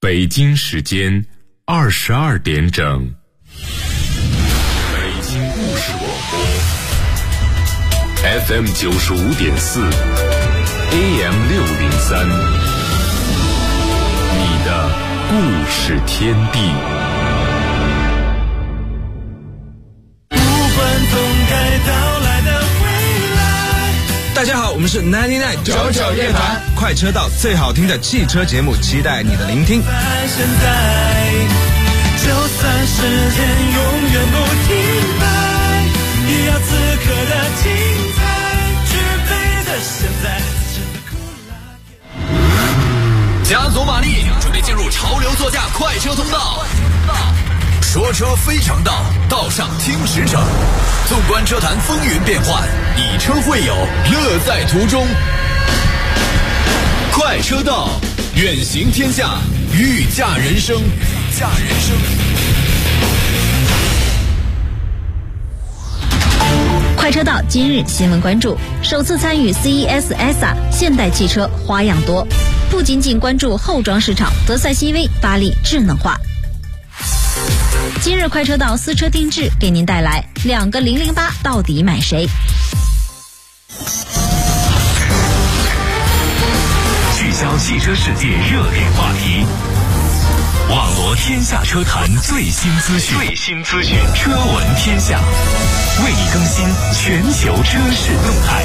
北京时间22点整。北京故事广播 FM 95.4 AM 603，你的故事天地。 大家好，我们是99夜盘快车道，最好听的汽车节目，期待你的聆听。 就算时间永远不停摆，也要此刻的精彩，举杯的现在。 加足马力，准备进入潮流座驾快车通道。说车非常道，道上听驰骋。纵观车坛风云变幻，以车会友，乐在途中。快车道，远行天下，御驾人生。 快车道今日新闻关注：首次参与 CES ESA 现代汽车花样多，不仅仅关注后装市场，德赛西威发力智能化。今日快车道私车定制给您带来2个008到底买谁？ 聚焦汽车世界热点话题，网罗天下车坛最新资讯，车闻天下，为你更新全球车市动态。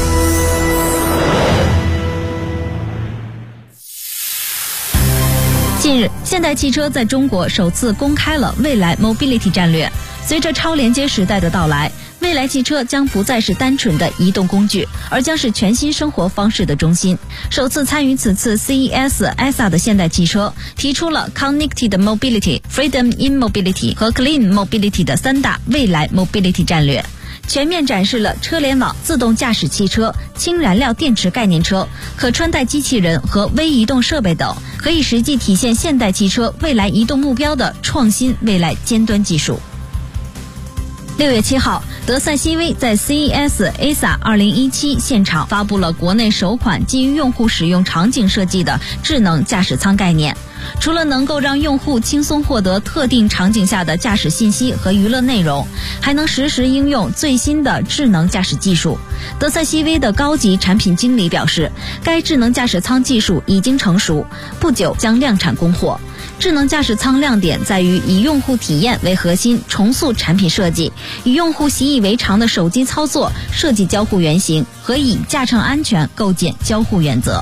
近日，现代汽车在中国首次公开了未来 Mobility 战略。随着超连接时代的到来，未来汽车将不再是单纯的移动工具，而将是全新生活方式的中心。首次参与此次 CES ESA 的现代汽车提出了 Connected Mobility、Freedom in Mobility 和 Clean Mobility 的3大未来 Mobility 战略，全面展示了车联网、自动驾驶汽车、氢燃料电池概念车、可穿戴机器人和微移动设备等，可以实际体现现代汽车未来移动目标的创新未来尖端技术。6月7号，德赛西威在 CES ESA 2017现场发布了国内首款基于用户使用场景设计的智能驾驶舱概念。除了能够让用户轻松获得特定场景下的驾驶信息和娱乐内容，还能实时应用最新的智能驾驶技术。德赛西威的高级产品经理表示，该智能驾驶舱技术已经成熟，不久将量产供货。智能驾驶舱亮点在于以用户体验为核心，重塑产品设计，以用户习以为常的手机操作设计交互原型，和以驾乘安全构建交互原则。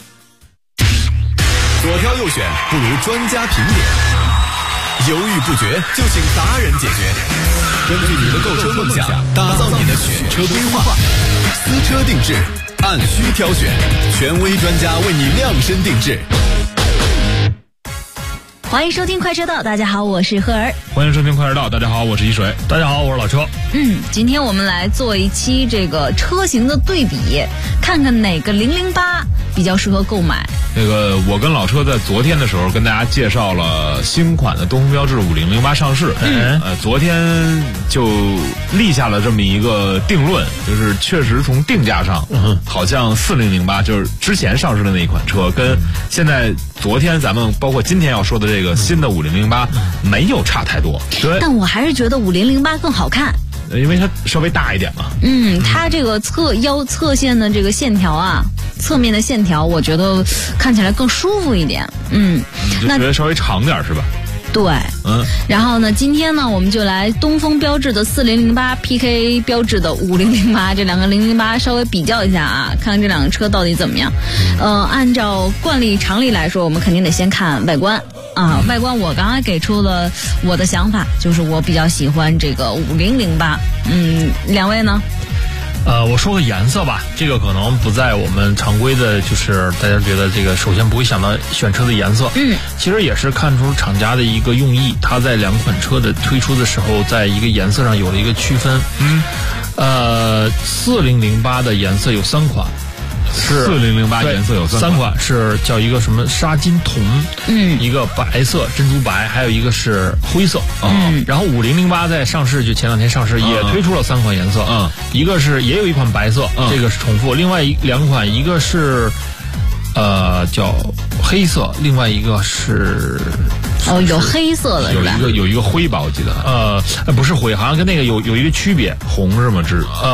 左挑右选不如专家评点，犹豫不决就请达人解决。根据你的购车梦想，打造你的选车规划，私车定制，按需挑选，权威专家为你量身定制。 欢迎收听快车道，大家好，我是赫儿。 欢迎收听快车道，大家好，我是一水。大家好，我是老车。 今天我们来做一期这个车型的对比，看看哪个008比较适合购买。 我跟老车在昨天的时候跟大家介绍了新款的东风标致5008上市，昨天就立下了这么一个定论，就是确实从定价上，好像4008就是之前上市的那一款车，跟现在昨天咱们包括今天要说的这个新的5008没有差太多。对， 但我还是觉得5008更好看。 因为它稍微大一点嘛。 它这个侧线的这个线条啊，侧面的线条，我觉得看起来更舒服一点。 你就觉得稍微长点是吧？ 对，然后呢，今天呢，我们就来东风标致的4008 PK 标致的5008，这两个008稍微比较一下啊，看看这两个车到底怎么样。按照惯例常理来说，我们肯定得先看外观啊。外观我刚才给出了我的想法，就是我比较喜欢这个5008。两位呢？ 我说个颜色吧，这个可能不在我们常规的，就是大家觉得这个首先不会想到选车的颜色。其实也是看出厂家的一个用意，它在两款车的推出的时候，在一个颜色上有了一个区分。4008的颜色有3款。是4008颜色有3款，是叫一个什么沙金铜，一个白色珍珠白，还有一个是灰色。然后5008在上市，就前2天上市，也推出了3款颜色。一个是也有一款白色，这个是重复，另外2款，一个是叫黑色，另外一个是有黑色的是吧？ 有一个灰吧，我记得不是灰，好像跟那个有一个区别， 红是吗？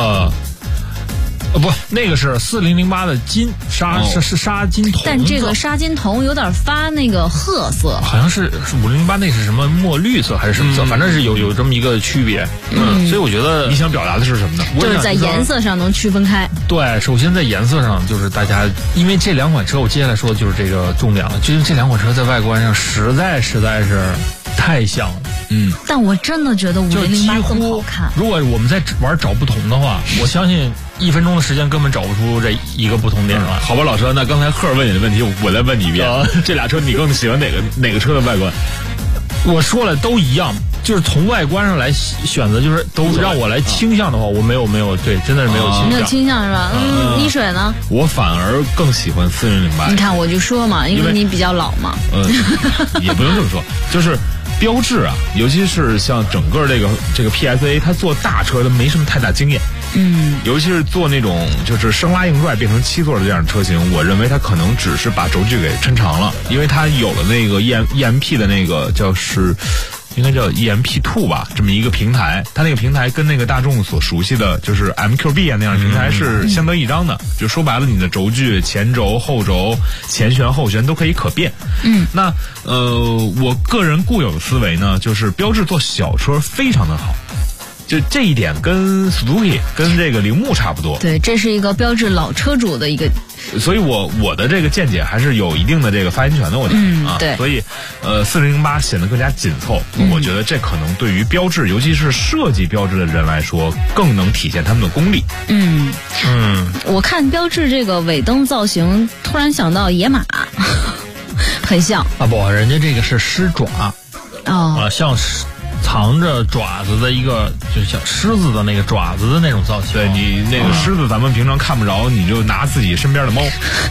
不，那个是4008的金是沙金铜， 但这个沙金铜有点发那个褐色， 好像是5008那是什么墨绿色还是什么色，反正是有这么一个区别。所以我觉得你想表达的是什么呢？ 就是在颜色上能区分开。 对，首先在颜色上，就是大家因为这两款车，我接下来说的就是这个重点了，就是这两款车在外观上实在是太像了。 但我真的觉得5008更好看。 如果我们在玩找不同的话，我相信1分钟的时间根本找不出这一个不同点来。 好吧，老车，那刚才赫尔问你的问题，我再问你一遍，这俩车你更喜欢哪个车的外观？ 我说了都一样，就是从外观上来选择，就是都让我来倾向的话，我没有对，真的是没有倾向。 没有倾向是吧？一水呢？ 我反而更喜欢4008。 你看，我就说嘛，因为你比较老嘛。 也不用这么说，就是标致啊，尤其是像整个这个 PSA， 它做大车它没什么太大经验。尤其是做那种就是生拉硬拽变成7座的这样的车型，我认为它可能只是把轴距给抻长了，因为它有了那个 EMP 的那个应该叫 EMP2 吧，这么一个平台，它那个平台跟那个大众所熟悉的就是 MQB 啊那样的平台是相得益彰的。就说白了，你的轴距、前轴、后轴、前悬、后悬都可以可变。那我个人固有的思维呢，就是标致做小车非常的好。就这一点跟 Suzuki 跟这个铃木差不多。 对，这是一个标致老车主的一个。 所以我的这个见解还是有一定的这个发言权的，我觉得对。 所以4008显得更加紧凑，我觉得这可能对于标致，尤其是设计标致的人来说，更能体现他们的功力。 我看标致这个尾灯造型，突然想到野马，很像啊！不，人家这个是狮爪像藏着爪子的一个，就像狮子的那个爪子的那种造型。 对，你那个狮子咱们平常看不着，你就拿自己身边的猫。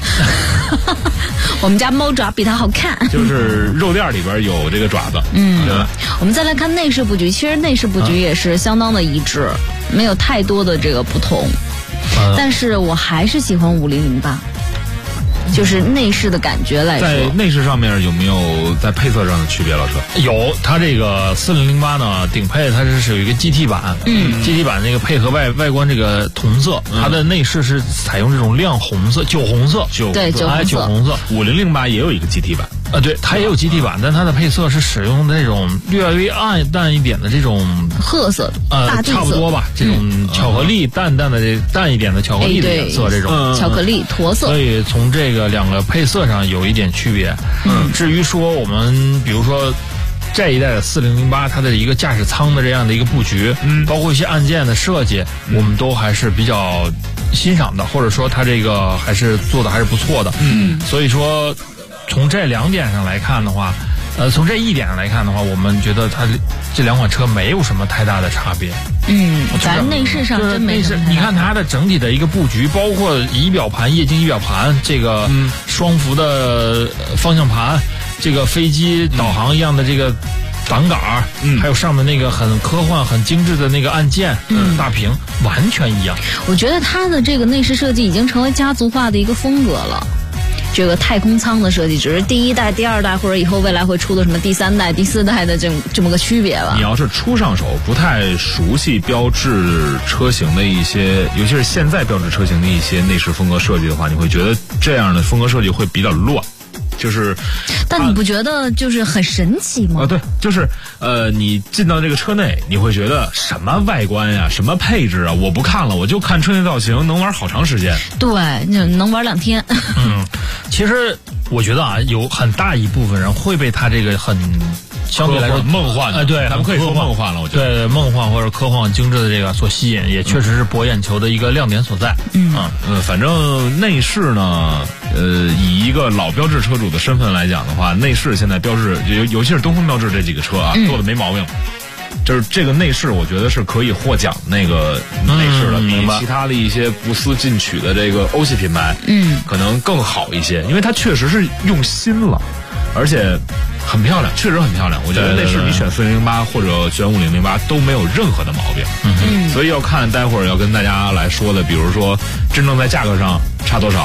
我们家猫爪比它好看。 就是肉垫里边有这个爪子。对吧？ 我们再来看内饰布局，其实内饰布局也是相当的一致，没有太多的这个不同。但是我还是喜欢5008。就是内饰的感觉来说， 在内饰上面有没有在配色上的区别？老车有，它这个4008呢，顶配它是有一个 GT 版，GT 版那个配合外观这个同色，它的内饰是采用这种亮红色、酒红色， 酒红色。 5008也有一个 GT 版。 对，它也有 GT 版，但它的配色是使用那种略微淡一点的这种褐色，大地色， 差不多吧，这种巧克力淡一点的巧克力的颜色，这种巧克力驼色。 所以从这个两个配色上有一点区别。至于说我们比如说这一代的4008，它的一个驾驶舱的这样的一个布局，包括一些按键的设计，我们都还是比较欣赏的，或者说它这个还是做的还是不错的。所以说。从这两点上来看的话，从这一点上来看的话，我们觉得它这两款车没有什么太大的差别。 咱内饰上真没什么。 你看它的整体的一个布局，包括仪表盘、液晶仪表盘，这个双幅的方向盘，这个飞机导航一样的这个挡杆，还有上面那个很科幻、很精致的那个按键，大屏完全一样。 我觉得它的这个内饰设计已经成为家族化的一个风格了。这个太空舱的设计只是第一代、第二代，或者以后未来会出的什么第3代、第4代的这么个区别吧。 你要是初上手不太熟悉标致车型的一些，尤其是现在标致车型的一些内饰风格设计的话，你会觉得这样的风格设计会比较乱。 但你不觉得就是很神奇吗？ 对，就是你进到这个车内，你会觉得什么外观呀、什么配置啊，我不看了，我就看车内造型，能玩好长时间。 对，能玩2天。 其实我觉得啊，有很大一部分人会被他这个很相对来说梦幻的， 对， 咱们可以说梦幻了，我觉得对梦幻或者科幻精致的这个所吸引，也确实是博眼球的一个亮点所在。 反正内饰呢，以一个老标致车主的身份来讲的话，内饰现在标致，尤其是东风标致这几个车啊，做的没毛病。就是这个内饰，我觉得是可以获奖那个内饰的，比其他的一些不思进取的这个欧系品牌，可能更好一些，因为它确实是用心了，而且很漂亮，确实很漂亮。我觉得内饰你选4008或者选5008都没有任何的毛病。所以要看待会儿要跟大家来说的，比如说真正在价格上差多少，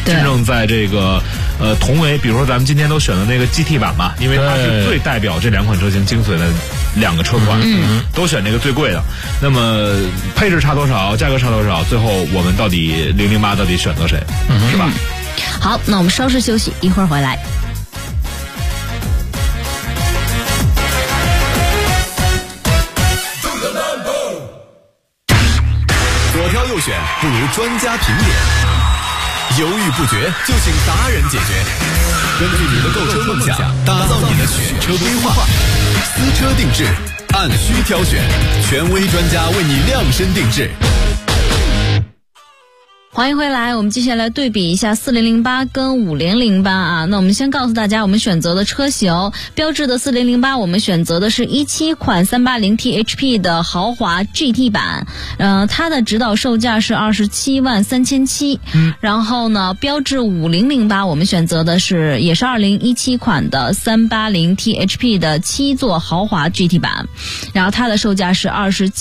真正在这个同为，比如说咱们今天都选的那个 GT 版嘛，因为它是最代表这两款车型精髓的两个车款，都选这个最贵的。那么配置差多少，价格差多少，最后我们到底008到底选择谁，是吧？ 好，那我们稍事休息，一会儿回来。 左挑右选不如专家评点，犹豫不决就请达人解决。根据你的购车梦想，打造你的选车规划，私车定制，按需挑选，权威专家为你量身定制。 欢迎回来，我们接下来对比一下4008跟5008啊。那我们先告诉大家我们选择的车型，标致的4008我们选择的是17款 380T HP 的豪华 GT 版，它的指导售价是273700。然后呢，标致5008我们选择的是也是2017款的 380T HP 的7座豪华 GT 版，然后它的售价是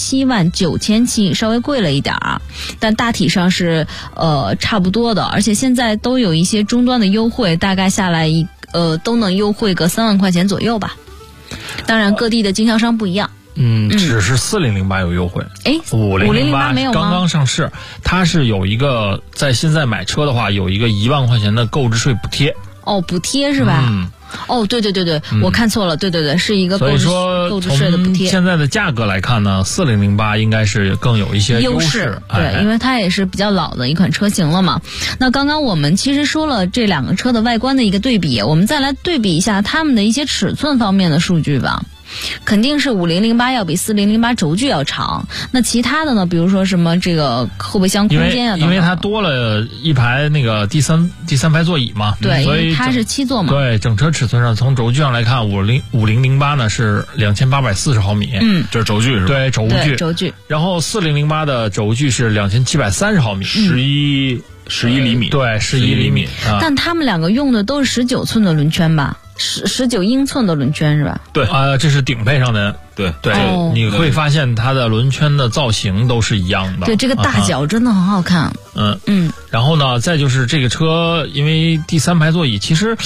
279700，稍微贵了一点啊，但大体上是差不多的，而且现在都有一些终端的优惠，大概下来都能优惠个3万块钱左右吧。当然各地的经销商不一样。 只是4008有优惠，5008 没有吗？ 刚刚上市，它是有一个在现在买车的话有一个1万块钱的购置税补贴。 哦，补贴是吧？对，我看错了，对，是一个购置税的补贴。 从现在的价格来看呢，4008应该是更有一些优势， 对，因为它也是比较老的一款车型了嘛。那刚刚我们其实说了这两个车的外观的一个对比，我们再来对比一下它们的一些尺寸方面的数据吧。肯定是5008要比4008轴距要长，那其他的呢，比如说什么这个后备箱空间啊， 因为它多了一排那个第三排座椅嘛， 对， 所以它是7座嘛， 对，整车尺寸上从轴距上来看，5008呢是2840毫米， 这是轴距是吧？ 对， 轴距， 然后4008的轴距是2730毫米 ，11厘米， 对，11厘米， 但他们两个用的都是19寸的轮圈吧？19英寸的轮圈是吧？ 对这是顶配上的，对，你会发现它的轮圈的造型都是一样的。 对，这个大脚真的很好看。 然后呢，再就是这个车，因为第三排座椅，其实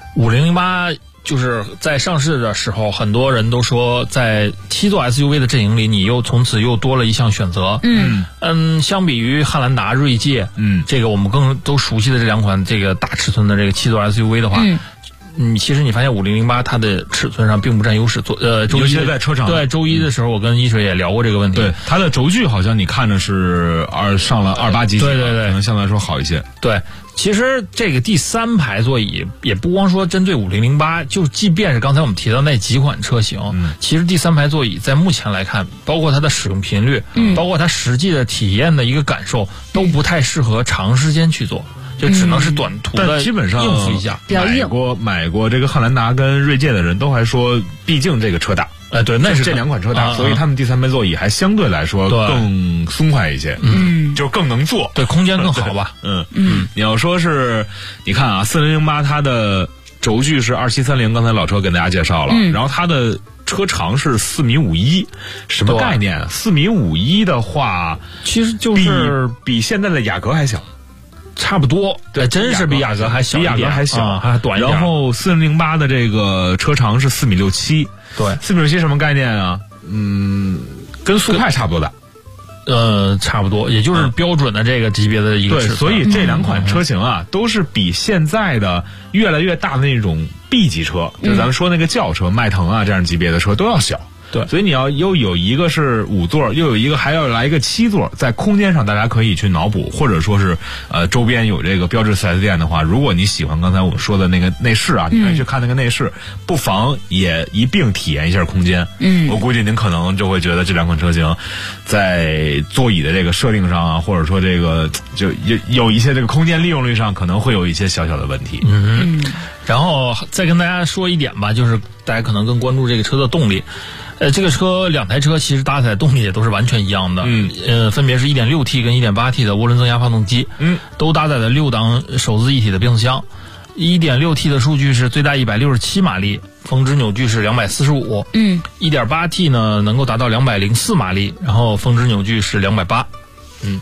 5008就是在上市的时候，很多人都说在7座 SUV 的阵营里，你从此又多了一项选择。相比于汉兰达、锐界，这个我们更都熟悉的这两款这个大尺寸的这个7座 SUV 的话。其实你发现5008它的尺寸上并不占优势， 尤其是在车厂。 对，周一的时候我跟一水也聊过这个问题。 对，它的轴距好像你看着是上了28几， 对， 可能相对来说好一些。 对，其实这个第三排座椅也不光说针对5008，就即便是刚才我们提到那几款车型，其实第三排座椅在目前来看，包括它的使用频率，包括它实际的体验的一个感受，都不太适合长时间去做。就只能是短途的， 但基本上应付一下。 买过这个汉兰达跟锐界的人都还说，毕竟这个车大， 对，那是这两款车大，所以他们第三排座椅还相对来说更松快一些，就更能坐， 对，空间更好吧。 你要说是，你看啊，4008它的轴距是2730，刚才老车给大家介绍了，然后它的车长是4.51米，什么概念？4.51米的话， 其实就是比现在的雅阁还小。 差不多，对，真是比雅阁还小一点， 比雅阁还小， 还短一点。 然后4008的这个车长是4.67米， 对 ，4.67米什么概念啊？跟速派差不多大。 差不多，也就是标准的这个级别的一个尺寸。 对，所以这两款车型啊，都是比现在的越来越大的那种 B 级车，就咱们说那个轿车，迈腾啊这样级别的车都要小。 对， 所以你要又有一个是5座，又有一个还要来一个7座，在空间上大家可以去脑补，或者说是周边有这个标致 4S 店的话，如果你喜欢刚才我们说的那个内饰啊，你可以去看那个内饰，不妨也一并体验一下空间。我估计您可能就会觉得这两款车型在座椅的这个设定上啊，或者说这个就有一些这个空间利用率上可能会有一些小小的问题。 然后再跟大家说一点吧，就是大家可能更关注这个车的动力。这个车两台车其实搭载动力也都是完全一样的，分别是 1.6T 跟 1.8T 的涡轮增压发动机，都搭载了6档手自一体的变速箱。1.6T 的数据是最大167马力，峰值扭矩是245。1.8T 呢能够达到204马力，然后峰值扭矩是280。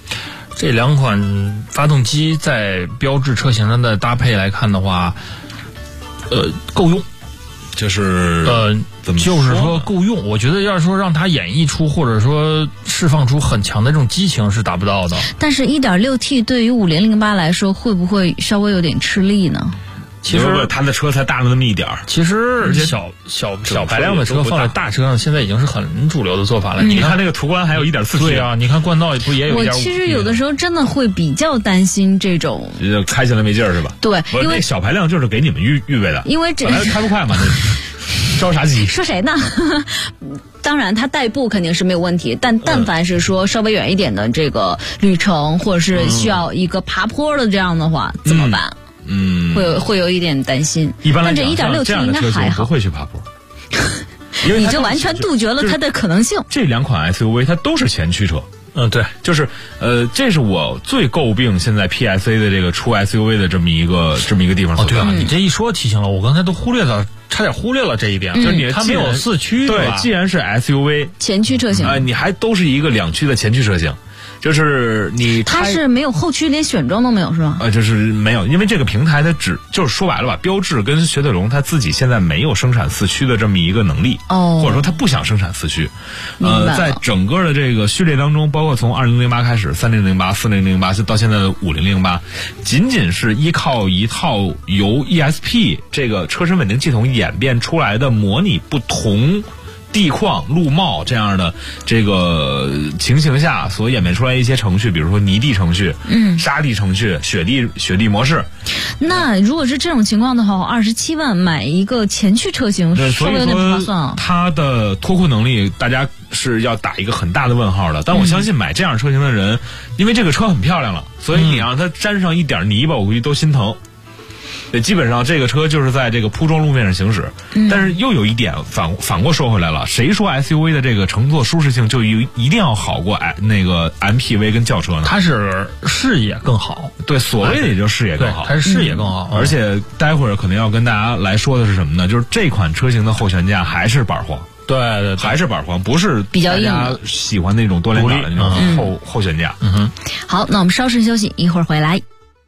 这两款发动机在标致车型上的搭配来看的话，够用。 就是就是说够用。我觉得要是说让它演绎出或者说释放出很强的这种激情是达不到的。 但是 1.6T 对于5008来说会不会稍微有点吃力呢？ 其实它的车才大了那么一点儿。 其实小排量的车放在大车上，现在已经是很主流的做法了。 你看那个途观还有 1.4T。 对啊，你看冠道不也有 1.5T？ 我其实有的时候真的会比较担心这种开起来没劲儿是吧？ 对，因为小排量就是给你们预备的， 因为这开不快嘛，着啥急？ 说谁呢？当然，它代步肯定是没有问题，但凡是说稍微远一点的这个旅程，或者是需要一个爬坡的这样的话，怎么办？会有一点担心。 一般来讲， 但这 1.6T 应该还好， 不会去爬坡， 因为你就完全杜绝了它的可能性。 这两款 SUV 它都是前驱车。 对， 就是这是我最诟病现在 PSA 的这个出 SUV 的这么一个地方。 对啊，你这一说提醒了我，刚才都差点忽略了这一点。就是它没有4驱， 对，既然是 SUV 前驱车型你还都是一个2驱的前驱车型。就是它是没有后驱，连选装都没有是吧？ 就是没有，因为这个平台它就是说白了吧，标致跟雪铁龙它自己现在没有生产4驱的这么一个能力，或者说它不想生产4驱。在整个的这个序列当中，包括从2008开始，3008、4008到现在的5008，仅仅是依靠一套由 ESP 这个车身稳定系统演变出来的模拟不同地况、路貌这样的这个情形下所演变出来一些程序，比如说泥地程序、沙地程序、雪地模式。 那如果是这种情况的话，27万买一个前驱车型稍微有点不划算啊。 它的脱困能力，大家是要打一个很大的问号的。但我相信买这样车型的人，因为这个车很漂亮了，所以你让它沾上一点泥巴，我估计都心疼。基本上这个车就是在这个铺装路面上行驶，但是又有一点反过说回来了，谁说 SUV 的这个乘坐舒适性就一定要好过那个 MPV 跟轿车呢？ 它是视野更好， 对，所谓的也就视野更好， 它是视野更好。 而且待会儿可能要跟大家来说的是什么呢？就是这款车型的后悬架还是板簧。 对， 还是板簧，不是比较硬大家喜欢那种多连杆的那种后悬架。 好，那我们稍事休息，一会儿回来。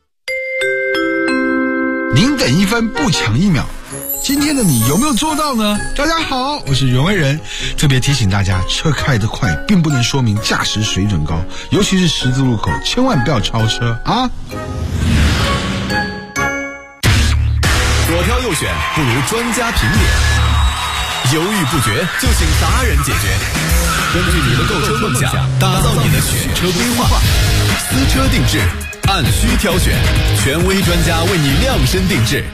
您等一分不抢1秒，今天的你有没有做到呢？大家好，我是袁惟仁，特别提醒大家，车开得快并不能说明驾驶水准高，尤其是十字路口，千万不要超车啊！ 左挑右选不如专家评点，犹豫不决就请达人解决。根据你的购车梦想，打造你的选车规划，私车定制，按需挑选，权威专家为你量身定制。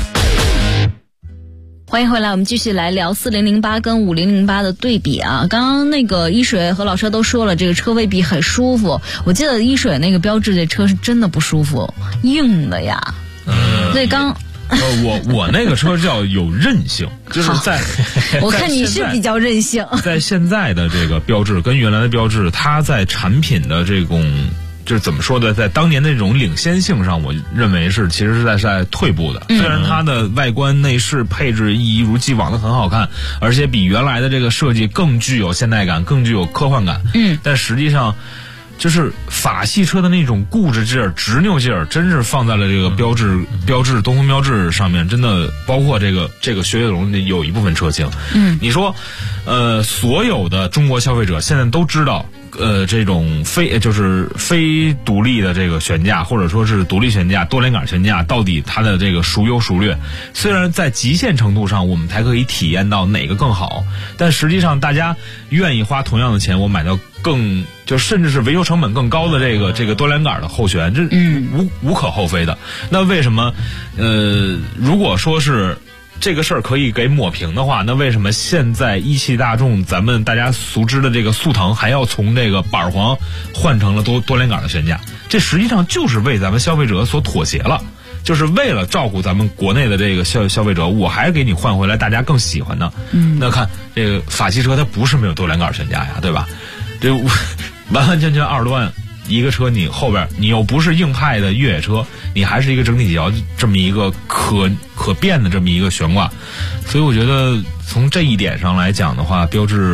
欢迎回来，我们继续来聊4008跟5008的对比啊。刚刚那个一水和老车都说了，这个车未必很舒服。我记得一水那个标致这车是真的不舒服，硬的呀。所以我那个车叫有韧性，就是在我看你是比较韧性。 在现在的这个标致跟原来的标致，它在产品的这种就是怎么说的，在当年的这种领先性上，我认为其实是在退步的。虽然它的外观内饰配置一如既往的很好看，而且比原来的这个设计更具有现代感，更具有科幻感。但实际上就是法系车的那种固执劲儿、执拗劲儿，真是放在了这个标致东风标致上面，真的包括这个雪铁龙有一部分车型。你说，所有的中国消费者现在都知道。这种非独立的这个悬架，或者说是独立悬架、多连杆悬架，到底它的这个孰优孰劣？虽然在极限程度上，我们才可以体验到哪个更好，但实际上大家愿意花同样的钱，我买到甚至是维修成本更高的这个多连杆的后悬，这无可厚非的。那为什么如果说是这个事儿可以给抹平的话，那为什么现在一汽大众咱们大家熟知的这个速腾还要从这个板簧换成了多连杆的悬架？这实际上就是为咱们消费者所妥协了，就是为了照顾咱们国内的这个消费者，我还给你换回来大家更喜欢的。那看这个法系车它不是没有多连杆悬架呀，对吧？这完完全全20多万一个车，你后边你又不是硬派的越野车，你还是一个整体脚这么一个可变的这么一个悬挂，所以我觉得从这一点上来讲的话，标致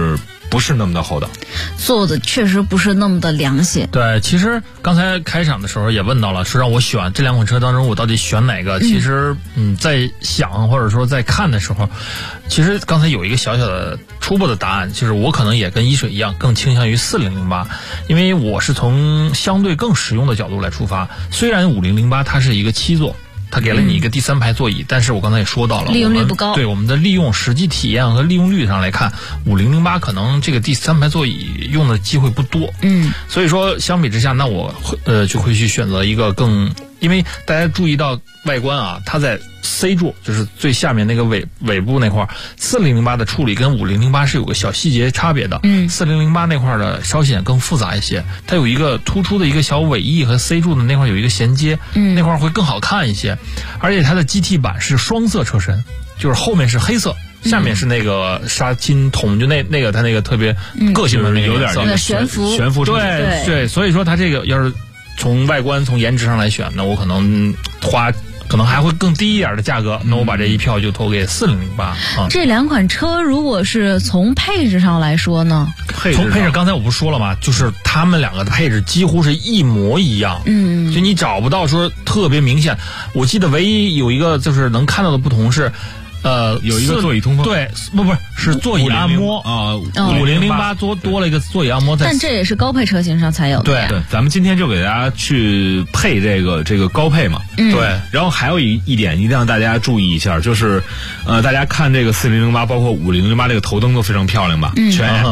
不是那么的厚道， 做的确实不是那么的良心。 对，其实刚才开场的时候也问到了，说让我选这2款车当中我到底选哪个？其实在想或者说在看的时候，其实刚才有一个小小的初步的答案，就是我可能也跟一水一样，更倾向于4008，因为我是从相对更实用的角度来出发。虽然5008它是一个7座。它给了你一个第3排座椅，但是我刚才也说到了， 利用率不高。 对我们的利用实际体验和利用率上来看，5008可能这个第3排座椅用的机会不多。所以说相比之下，那我就会去选择一个更，因为大家注意到外观啊，它在 C 座就是最下面那个尾部那块，4008的处理跟5008是有个小细节差别的。4008那块的稍显更复杂一些，它有一个突出的一个小尾翼和 C 柱的那块有一个衔接，那块会更好看一些。而且它的 GT 版是双色车身，就是后面是黑色，下面是那个纱金铜，就那个它那个特别个性的那个有点那个悬浮对，所以说它这个要是从外观从颜值上来选，那我可能可能还会更低一点的价格，那我把这一票就投给4008啊。 这2款车如果是从配置上来说呢？ 从配置刚才我不是说了吗？就是他们2个的配置几乎是一模一样，就你找不到说特别明显。我记得唯一有一个就是能看到的不同是。 有一个座椅通风， 对，不是座椅按摩啊 ，5008多了一个座椅按摩， 但这也是高配车型上才有的。 对，咱们今天就给大家去配这个高配嘛。对，然后还有一点一定要大家注意一下，就是大家看这个4008，包括5008这个头灯都非常漂亮吧，全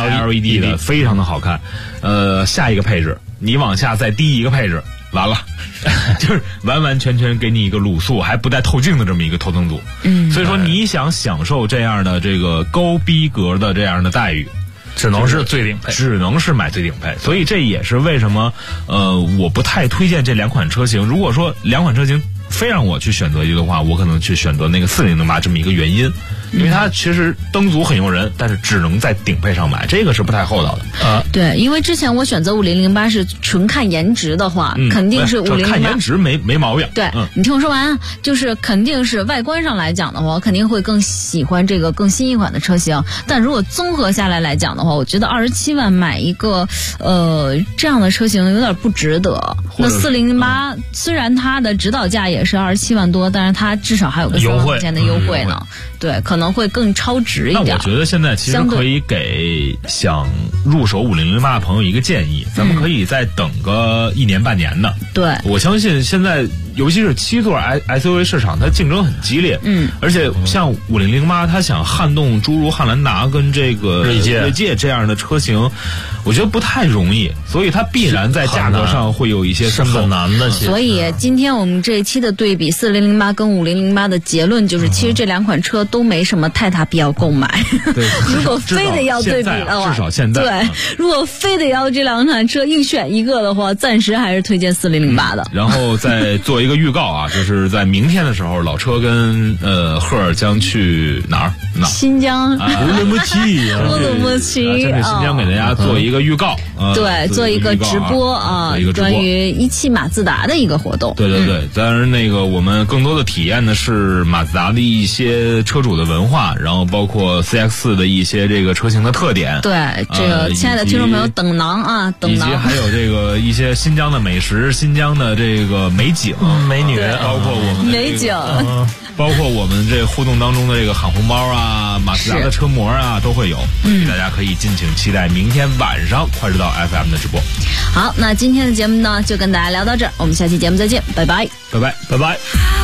LED 的，非常的好看。下一个配置，你往下再低一个配置。完了，就是完完全全给你一个卤素还不带透镜的这么一个头灯组。所以说你想享受这样的这个高逼格的这样的待遇， 只能是最顶配， 只能是买最顶配。所以这也是为什么我不太推荐这2款车型。如果说2款车型非让我去选择一个的话，我可能去选择那个4008这么一个原因。因为它其实灯组很诱人，但是只能在顶配上买，这个是不太厚道的。 对，因为之前我选择5008是纯看颜值的话，肯定是5008。 看颜值没毛病。 对，你听我说完啊，就是肯定是外观上来讲的话，我肯定会更喜欢这个更新一款的车型。但如果综合下来讲的话，我觉得27万买一个这样的车型有点不值得。那4008虽然它的指导价也是27万多，但是它至少还有个3万块钱的优惠呢。对，可能会更超值一点。 那我觉得现在其实可以给想入手5008的朋友一个建议，咱们可以再等个1年半年的。 对， 我相信现在尤其是7座 SUV 市场，它竞争很激烈。而且像5008，它想撼动诸如汉兰达跟这个锐界这样的车型，我觉得不太容易，所以它必然在价格上会有一些很难的。 所以今天我们这一期的对比4008跟5008的结论就是，其实这2款车都没什么太大必要购买。 对， 如果非得要对比的话， 至少现在对，如果非得要这2款车硬选一个的话，暂时还是推荐4008的。 然后再做一个预告啊，就是在明天的时候，老车跟赫尔将去哪儿？ 新疆乌鲁木齐，针对新疆给大家做一个预告。 对，做一个直播啊，关于17马自达的一个活动。 对，当然那个我们更多的体验的是马自达的一些车主的文化，然后包括 CX-4的一些这个车型的特点。 对，这个亲爱的听众朋友，等囊啊，等囊。 以及还有这个一些新疆的美食、新疆的这个美景、 美女， 包括我们美景， 包括我们这互动当中的这个喊红包啊、马自达的车模啊都会有，大家可以敬请期待明天晚上快知道 FM 的直播。 好，那今天的节目呢就跟大家聊到这儿，我们下期节目再见，拜拜， 拜拜，拜拜。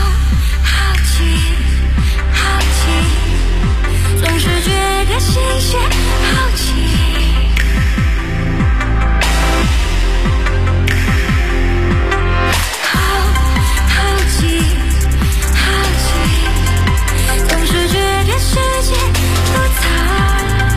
总是觉得新鲜好奇，好奇，总是觉得世界不同，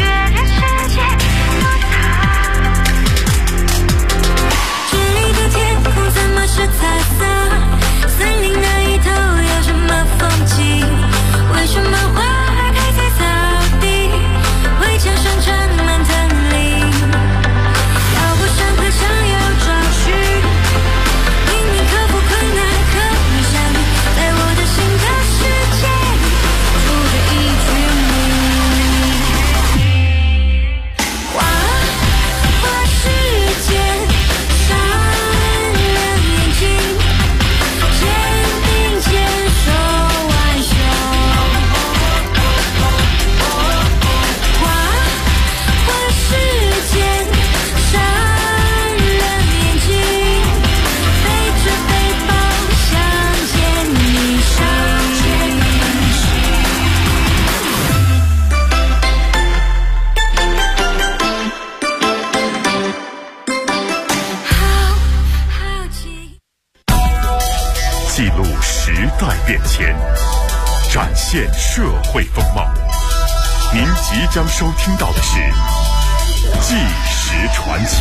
这里的天空怎么是彩色？森林那一头有什么风景？为什么花开在草地？为墙上传记录时代变迁，展现社会风貌。您即将收听到的是《纪实传奇》。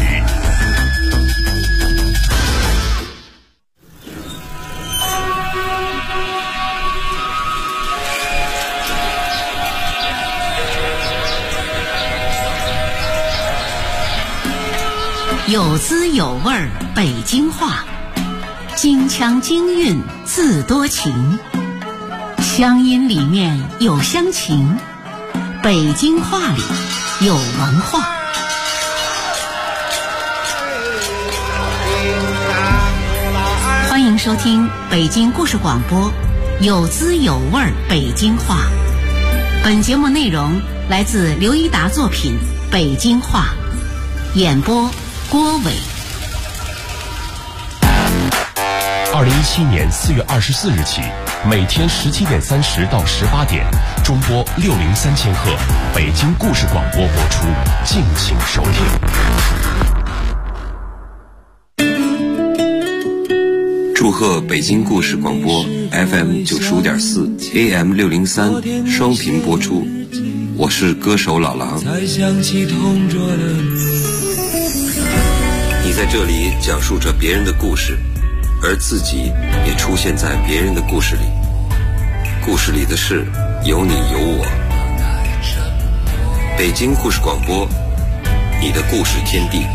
有滋有味儿北京话，京腔京韵字多情，乡音里面有乡情，北京话里有文化。欢迎收听北京故事广播，有滋有味儿北京话。本节目内容来自刘一达作品《北京话》，演播郭伟。 2017年4月24日起，每天17点30到18点，中波603千赫北京故事广播播出，敬请收听。 祝贺北京故事广播 FM 95.4 AM 603双频播出，我是歌手老狼。你在这里讲述着别人的故事，而自己也出现在别人的故事里。故事里的事有你有我。北京故事广播，你的故事天地。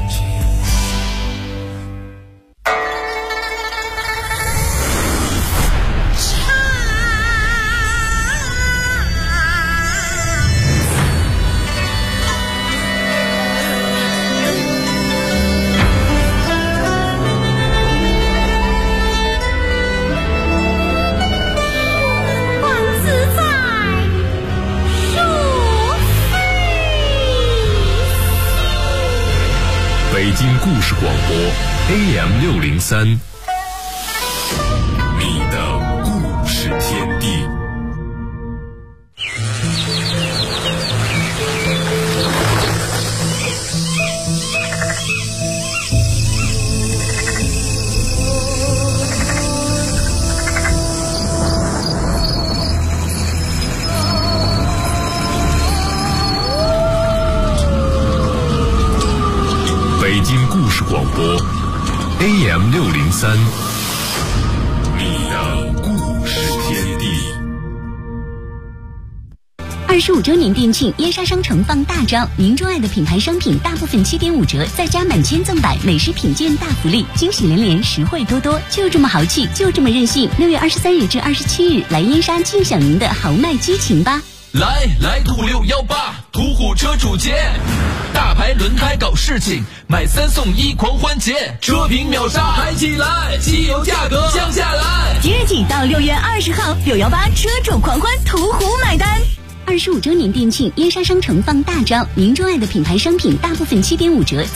北京故事广播 AM 603，你的故事天地。北京故事广播 AM 603，你的故事天地。 25周年店庆，燕莎商城放大招，您钟爱的品牌商品大部分7.5折，再加满千赠百，美食品鉴大福利，惊喜连连，实惠多多，就这么豪气，就这么任性。6月23日至27日，来燕莎尽享您的豪迈激情吧！ 来途虎618，途虎车主节，大牌轮胎搞事情，买3送1狂欢节，车评秒杀嗨起来，汽油价格降下来。 即日起到6月20号，618车主狂欢，途虎买单。25周年店庆，燕莎商城放大招，您钟爱的品牌商品大部分7.5折。